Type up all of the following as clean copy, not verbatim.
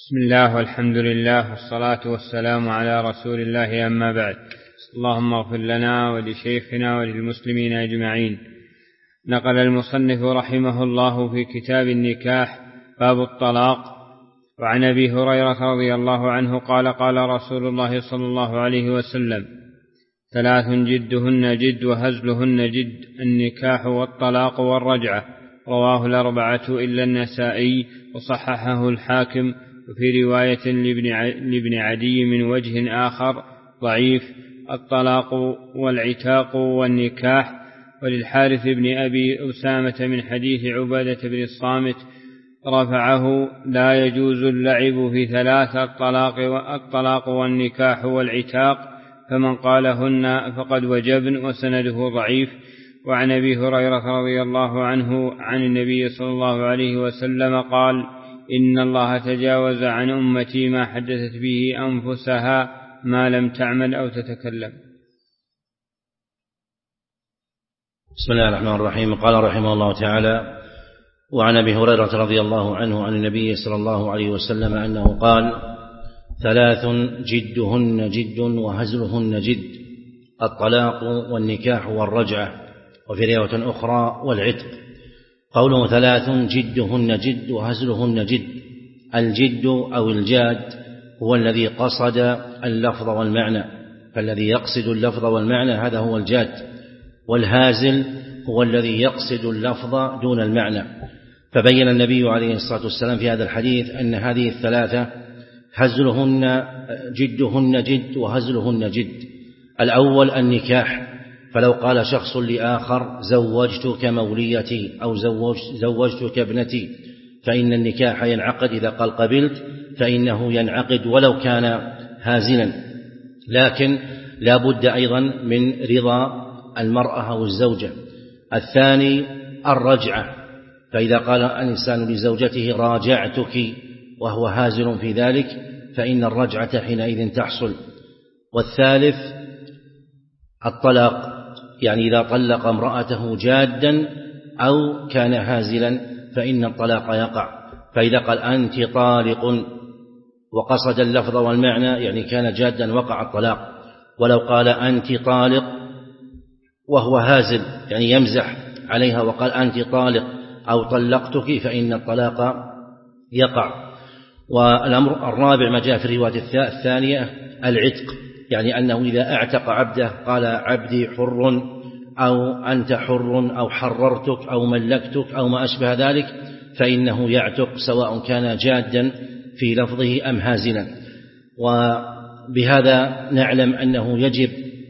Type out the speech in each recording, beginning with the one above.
بسم الله والحمد لله والصلاة والسلام على رسول الله، أما بعد. اللهم اغفر لنا ولشيخنا وللمسلمين أجمعين. نقل المصنف رحمه الله في كتاب النكاح باب الطلاق وعن أبي هريرة رضي الله عنه قال قال رسول الله صلى الله عليه وسلم: 3 جدهن جد وهزلهن جد، النكاح والطلاق والرجعة. رواه 4 إلا النسائي وصححه الحاكم، وفي رواية لابن عدي من وجه آخر ضعيف: الطلاق والعتاق والنكاح. وللحارث بن أبي أسامة من حديث عبادة بن الصامت رفعه: لا يجوز اللعب في 3: الطلاق والنكاح والعتاق، فمن قالهن فقد وجبن، وسنده ضعيف. وعن أبي هريرة رضي الله عنه عن النبي صلى الله عليه وسلم قال: إن الله تجاوز عن أمتي ما حدثت به أنفسها ما لم تعمل أو تتكلم. بسم الله الرحمن الرحيم. قال رحمه الله تعالى: وعن أبي هريرة رضي الله عنه عن النبي صلى الله عليه وسلم أنه قال: 3 جدهن جد وهزلهن جد، الطلاق والنكاح والرجعة. وفي رواية أخرى: والعتق. قوله 3 جدهن جد وهزلهن جد، الجد أو الجاد هو الذي قصد اللفظ والمعنى، فالذي يقصد اللفظ والمعنى هذا هو الجاد، والهازل هو الذي يقصد اللفظ دون المعنى. فبين النبي عليه الصلاة والسلام في هذا الحديث أن هذه 3 هزلهن جدهن جد وهزلهن جد. الأول النكاح، فلو قال شخص لآخر: زوجتك موليتي أو زوجتك ابنتي، فإن النكاح ينعقد. إذا قال قبلت فإنه ينعقد ولو كان هازلا، لكن لا بد أيضا من رضا المرأة أو الزوجة. الثاني الرجعة، فإذا قال الإنسان لزوجته: راجعتك، وهو هازل في ذلك، فإن الرجعة حينئذ تحصل. والثالث الطلاق، يعني إذا طلق امرأته جادا أو كان هازلا فإن الطلاق يقع. فإذا قال: أنت طالق، وقصد اللفظ والمعنى يعني كان جادا، وقع الطلاق. ولو قال: أنت طالق وهو هازل يعني يمزح عليها وقال: أنت طالق أو طلقتك، فإن الطلاق يقع. والأمر الرابع ما جاء في الرواية الثانية العتق، يعني أنه إذا اعتق عبده قال: عبدي حر، أو أنت حر، أو حررتك، أو ملكتك، أو ما أشبه ذلك، فإنه يعتق سواء كان جادا في لفظه أم هازلا. وبهذا نعلم أنه يجب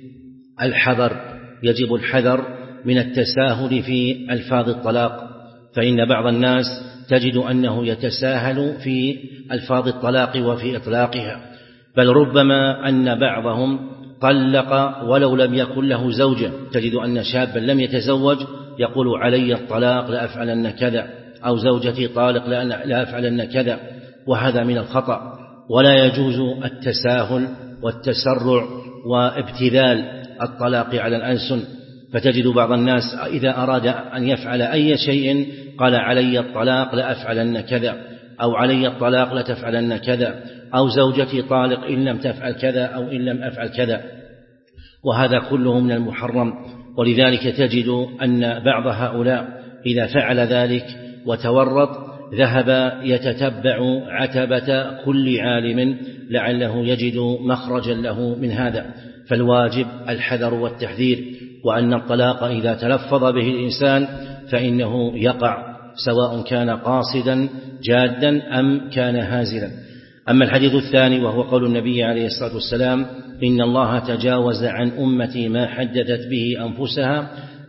الحذر من التساهل في ألفاظ الطلاق، فإن بعض الناس تجد أنه يتساهل في ألفاظ الطلاق وفي إطلاقها، بل ربما أن بعضهم طلق ولو لم يكن له زوجة. تجد أن شابا لم يتزوج يقول: علي الطلاق لأفعلن كذا، أو زوجتي طالق لأفعلن كذا، وهذا من الخطأ. ولا يجوز التساهل والتسرع وابتذال الطلاق على الألسن، فتجد بعض الناس إذا أراد أن يفعل أي شيء قال: علي الطلاق لأفعلن كذا، أو علي الطلاق لتفعلن كذا، أو زوجتي طالق إن لم تفعل كذا أو إن لم أفعل كذا، وهذا كله من المحرم. ولذلك تجد أن بعض هؤلاء إذا فعل ذلك وتورط ذهب يتتبع عتبة كل عالم لعله يجد مخرجا له من هذا. فالواجب الحذر والتحذير، وأن الطلاق إذا تلفظ به الإنسان فإنه يقع سواء كان قاصدا جادا أم كان هازلا. أما الحديث الثاني وهو قول النبي عليه الصلاة والسلام: إن الله تجاوز عن أمتي ما حدثت به أنفسها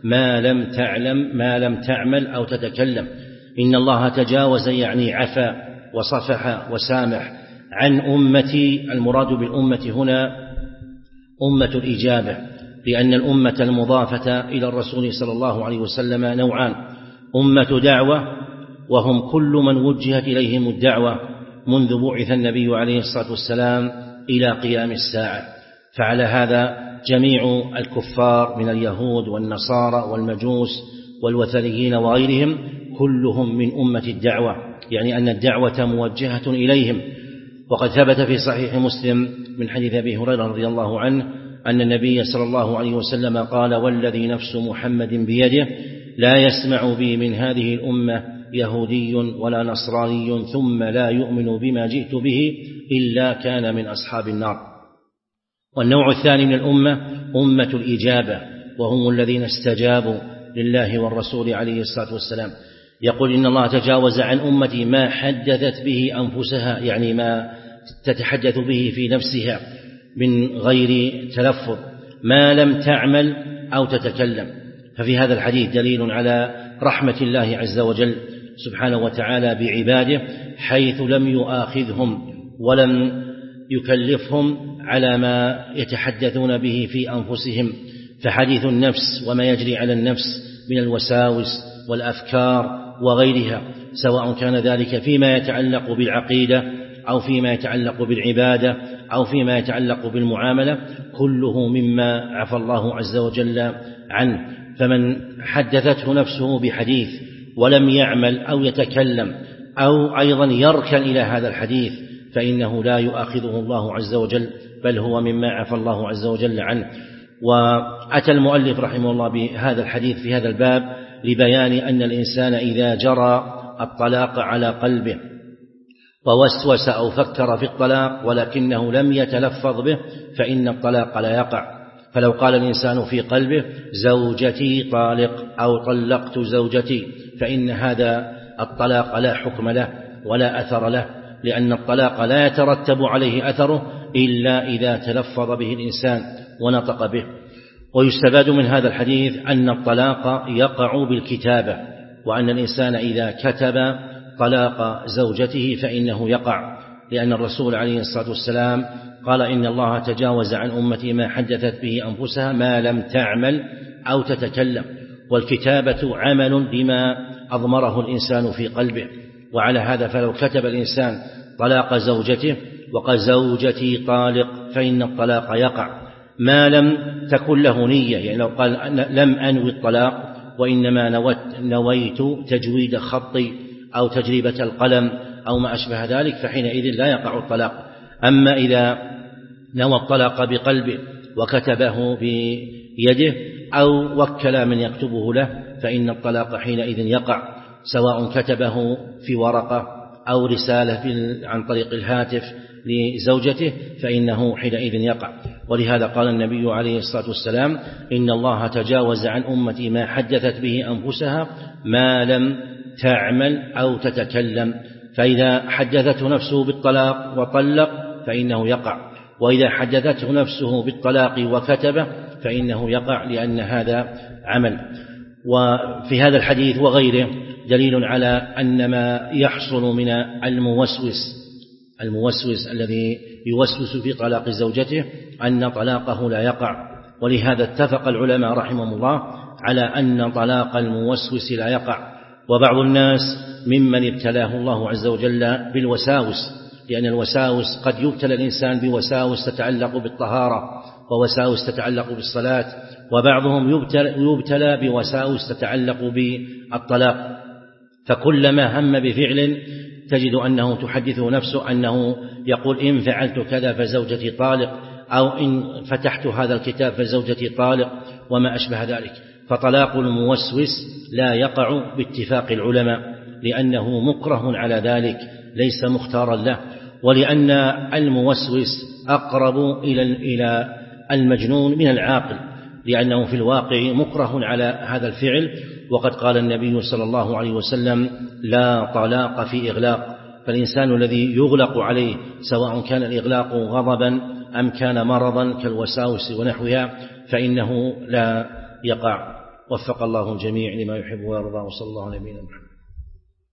ما لم تعمل أو تتكلم. إن الله تجاوز يعني عفا وصفح وسامح عن أمتي. المراد بالأمة هنا أمة الإجابة، لأن الأمة المضافة إلى الرسول صلى الله عليه وسلم نوعان: أمة دعوة، وهم كل من وجهت إليهم الدعوة منذ بعث النبي عليه الصلاة والسلام إلى قيام الساعة. فعلى هذا جميع الكفار من اليهود والنصارى والمجوس والوثنيين وغيرهم كلهم من أمة الدعوة، يعني أن الدعوة موجهة إليهم. وقد ثبت في صحيح مسلم من حديث أبي هريرة رضي الله عنه أن النبي صلى الله عليه وسلم قال: والذي نفس محمد بيده لا يسمع بي من هذه الأمة يهودي ولا نصراني ثم لا يؤمن بما جئت به إلا كان من أصحاب النار. والنوع الثاني من الأمة أمة الإجابة، وهم الذين استجابوا لله والرسول عليه الصلاة والسلام. يقول: إن الله تجاوز عن أمتي ما حدثت به أنفسها، يعني ما تتحدث به في نفسها من غير تلفظ، ما لم تعمل أو تتكلم. ففي هذا الحديث دليل على رحمة الله عز وجل سبحانه وتعالى بعباده، حيث لم يؤاخذهم ولم يكلفهم على ما يتحدثون به في أنفسهم. فحديث النفس وما يجري على النفس من الوساوس والأفكار وغيرها، سواء كان ذلك فيما يتعلق بالعقيدة أو فيما يتعلق بالعبادة أو فيما يتعلق بالمعاملة، كله مما عفى الله عز وجل عنه. فمن حدثته نفسه بحديث ولم يعمل أو يتكلم أو أيضا يركن إلى هذا الحديث فإنه لا يؤاخذه الله عز وجل، بل هو مما عفى الله عز وجل عنه. وأتى المؤلف رحمه الله بهذا الحديث في هذا الباب لبيان أن الإنسان إذا جرى الطلاق على قلبه ووسوس أو فكر في الطلاق ولكنه لم يتلفظ به فإن الطلاق لا يقع. فلو قال الإنسان في قلبه زوجتي طالق أو طلقت زوجتي، فإن هذا الطلاق لا حكم له ولا أثر له، لأن الطلاق لا يترتب عليه أثره إلا إذا تلفظ به الإنسان ونطق به. ويستفاد من هذا الحديث أن الطلاق يقع بالكتابة، وأن الإنسان إذا كتب طلاق زوجته فإنه يقع، لأن الرسول عليه الصلاة والسلام قال: إن الله تجاوز عن أمتي ما حدثت به أنفسها ما لم تعمل أو تتكلم. والكتابة عمل بما أضمره الإنسان في قلبه. وعلى هذا فلو كتب الإنسان طلاق زوجته وقال زوجتي طالق فإن الطلاق يقع ما لم تكن له نية، يعني لو قال لم أنوي الطلاق وإنما نويت تجويد خطي أو تجربة القلم أو ما أشبه ذلك فحينئذ لا يقع الطلاق. أما إذا نوى الطلاق بقلبه وكتبه بيده أو وكل من يكتبه له فإن الطلاق حينئذ يقع، سواء كتبه في ورقة أو رسالة عن طريق الهاتف لزوجته فإنه حينئذ يقع. ولهذا قال النبي عليه الصلاة والسلام: إن الله تجاوز عن أمتي ما حدثت به أنفسها ما لم تعمل أو تتكلم. فإذا حدثته نفسه بالطلاق وطلق فإنه يقع، وإذا حدثته نفسه بالطلاق وكتبه فإنه يقع، لأن هذا عمل. وفي هذا الحديث وغيره دليل على أن ما يحصل من الموسوس الذي يوسوس في طلاق زوجته أن طلاقه لا يقع. ولهذا اتفق العلماء رحمهم الله على أن طلاق الموسوس لا يقع. وبعض الناس ممن ابتلاه الله عز وجل بالوساوس، لأن الوساوس قد يبتلى الإنسان بوساوس تتعلق بالطهارة ووساوس تتعلق بالصلاة، وبعضهم يبتلى بوساوس تتعلق بالطلاق. فكلما هم بفعل تجد أنه تحدثه نفسه أنه يقول إن فعلت كذا فزوجتي طالق، أو إن فتحت هذا الكتاب فزوجتي طالق وما أشبه ذلك. فطلاق الموسوس لا يقع باتفاق العلماء، لأنه مكره على ذلك ليس مختارا له، ولأن الموسوس أقرب إلى المجنون من العاقل، لأنه في الواقع مكره على هذا الفعل. وقد قال النبي صلى الله عليه وسلم: لا طلاق في إغلاق. فالإنسان الذي يغلق عليه سواء كان الإغلاق غضبا أم كان مرضا كالوساوس ونحوها فإنه لا يقع. وفق الله الجميع لما يحب ويرضى، وصلى الله على نبينا محمد.